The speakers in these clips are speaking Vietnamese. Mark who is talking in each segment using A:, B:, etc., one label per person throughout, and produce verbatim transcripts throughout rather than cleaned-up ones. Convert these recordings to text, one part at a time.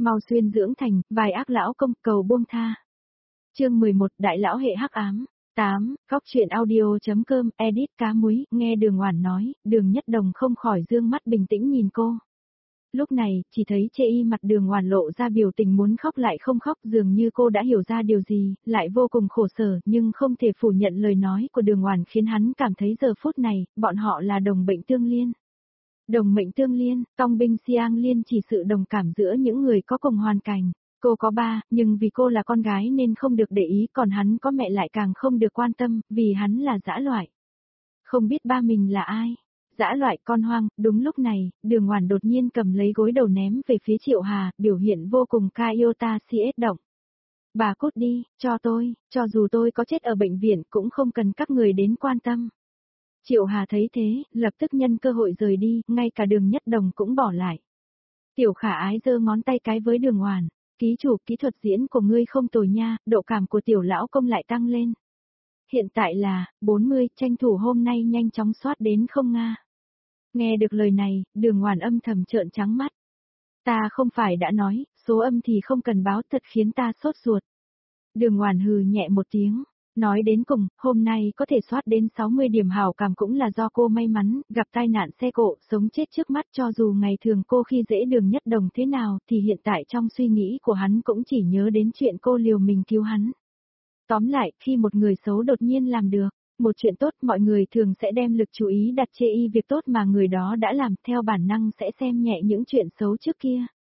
A: Mau xuyên dưỡng thành, vài ác lão công cầu buông tha. Chương mười một Đại lão hệ hắc ám. tám Cóc truyện audio.com, edit cá muối, nghe Đường Oản nói, Đường Nhất Đồng không khỏi dương mắt bình tĩnh nhìn cô. Lúc này, chỉ thấy chê y mặt Đường Oản lộ ra biểu tình muốn khóc lại không khóc, dường như cô đã hiểu ra điều gì, lại vô cùng khổ sở, nhưng không thể phủ nhận lời nói của Đường Oản khiến hắn cảm thấy giờ phút này, bọn họ là đồng bệnh tương liên. Đồng mệnh tương liên, Tong binh Siang Liên chỉ sự đồng cảm giữa những người có cùng hoàn cảnh. Cô có ba, nhưng vì cô là con gái nên không được để ý, còn hắn có mẹ lại càng không được quan tâm, vì hắn là dã loại. Không biết ba mình là ai? Dã loại con hoang. Đúng lúc này, Đường Oản đột nhiên cầm lấy gối đầu ném về phía Triệu Hà, biểu hiện vô cùng Kaiota siết động. Bà cút đi, cho tôi, cho dù tôi có chết ở bệnh viện cũng không cần các người đến quan tâm. Triệu Hà thấy thế, lập tức nhân cơ hội rời đi, ngay cả Đường Nhất Đồng cũng bỏ lại. Tiểu Khả Ái giơ ngón tay cái với Đường Oản, ký chủ, kỹ thuật diễn của ngươi không tồi nha, độ cảm của tiểu lão công lại tăng lên. Hiện tại là bốn mươi, tranh thủ hôm nay nhanh chóng soát đến không nga. Nghe được lời này, Đường Oản âm thầm trợn trắng mắt. Ta không phải đã nói, số âm thì không cần báo, thật khiến ta sốt ruột. Đường Oản hừ nhẹ một tiếng. Nói đến cùng, hôm nay có thể soát đến sáu mươi điểm hảo cảm cũng là do cô may mắn, gặp tai nạn xe cộ, sống chết trước mắt, cho dù ngày thường cô khi dễ Đường Nhất Đồng thế nào, thì hiện tại trong suy nghĩ của hắn cũng chỉ nhớ đến chuyện cô liều mình cứu hắn. Tóm lại, khi một người xấu đột nhiên làm được một chuyện tốt, mọi người thường sẽ đem lực chú ý đặt chê y việc tốt mà người đó đã làm, theo bản năng sẽ xem nhẹ những chuyện xấu trước kia.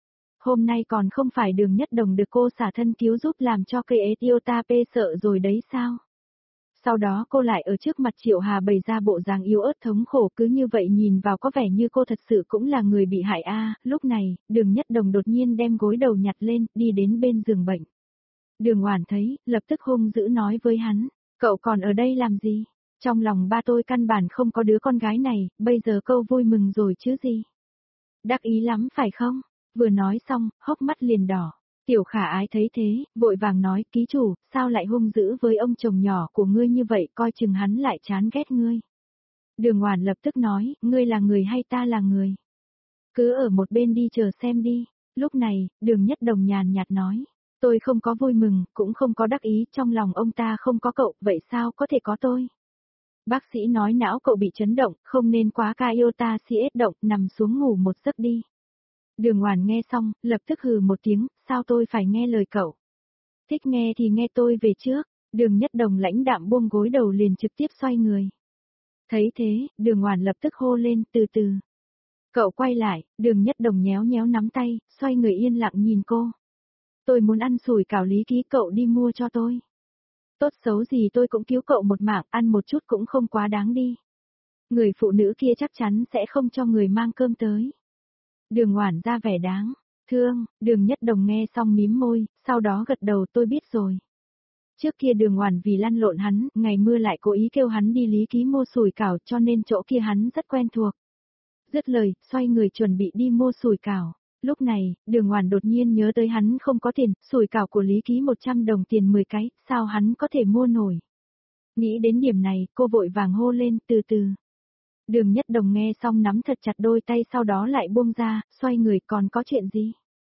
A: Hôm nay còn không phải Đường Nhất Đồng được cô xả thân cứu giúp làm cho cây Etiota P sợ rồi đấy sao? Sau đó cô lại ở trước mặt Triệu Hà bày ra bộ dáng yếu ớt thống khổ, cứ như vậy nhìn vào có vẻ như cô thật sự cũng là người bị hại a. Lúc này, Đường Nhất Đồng đột nhiên đem gối đầu nhặt lên, đi đến bên giường bệnh. Đường Oản thấy, lập tức hung dữ nói với hắn, cậu còn ở đây làm gì? Trong lòng ba tôi căn bản không có đứa con gái này, bây giờ câu vui mừng rồi chứ gì? Đắc ý lắm phải không? Vừa nói xong, hốc mắt liền đỏ. Tiểu Khả Ái thấy thế, vội vàng nói, ký chủ, sao lại hung dữ với ông chồng nhỏ của ngươi như vậy, coi chừng hắn lại chán ghét ngươi. Đường Oản lập tức nói, ngươi là người hay ta là người? Cứ ở một bên đi chờ xem đi. Lúc này, Đường Nhất Đồng nhàn nhạt nói, tôi không có vui mừng, cũng không có đắc ý, trong lòng ông ta không có cậu, vậy sao có thể có tôi? Bác sĩ nói não cậu bị chấn động, không nên quá Kaiota siết động, nằm xuống ngủ một giấc đi. Đường Oản nghe xong, lập tức hừ một tiếng, sao tôi phải nghe lời cậu? Thích nghe thì nghe tôi về trước. Đường Nhất Đồng lãnh đạm buông gối đầu liền trực tiếp xoay người. Thấy thế, Đường Oản lập tức hô lên, từ từ. Cậu quay lại, Đường Nhất Đồng nhéo nhéo nắm tay, xoay người yên lặng nhìn cô. Tôi muốn ăn sủi cảo Lý Ký, cậu đi mua cho tôi. Tốt xấu gì tôi cũng cứu cậu một mạng, ăn một chút cũng không quá đáng đi. Người phụ nữ kia chắc chắn sẽ không cho người mang cơm tới. Đường Oản ra vẻ đáng thương. Đường Nhất Đồng nghe xong mím môi, sau đó gật đầu, tôi biết rồi. Trước kia Đường Oản vì lăn lộn hắn, ngày mưa lại cố ý kêu hắn đi Lý Ký mua sủi cảo, cho nên chỗ kia hắn rất quen thuộc. Dứt lời, xoay người chuẩn bị đi mua sủi cảo. Lúc này, Đường Oản đột nhiên nhớ tới hắn không có tiền, sủi cảo của Lý Ký một trăm đồng tiền mười cái, sao hắn có thể mua nổi? Nghĩ đến điểm này, cô vội vàng hô lên, từ từ. Đường Nhất Đồng nghe xong nắm thật chặt đôi tay, sau đó lại buông ra, xoay người, còn có chuyện gì?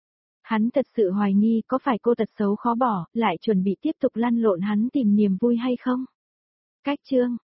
A: Hắn thật sự hoài nghi có phải cô tật xấu khó bỏ, lại chuẩn bị tiếp tục lăn lộn hắn tìm niềm vui hay không? Cách chương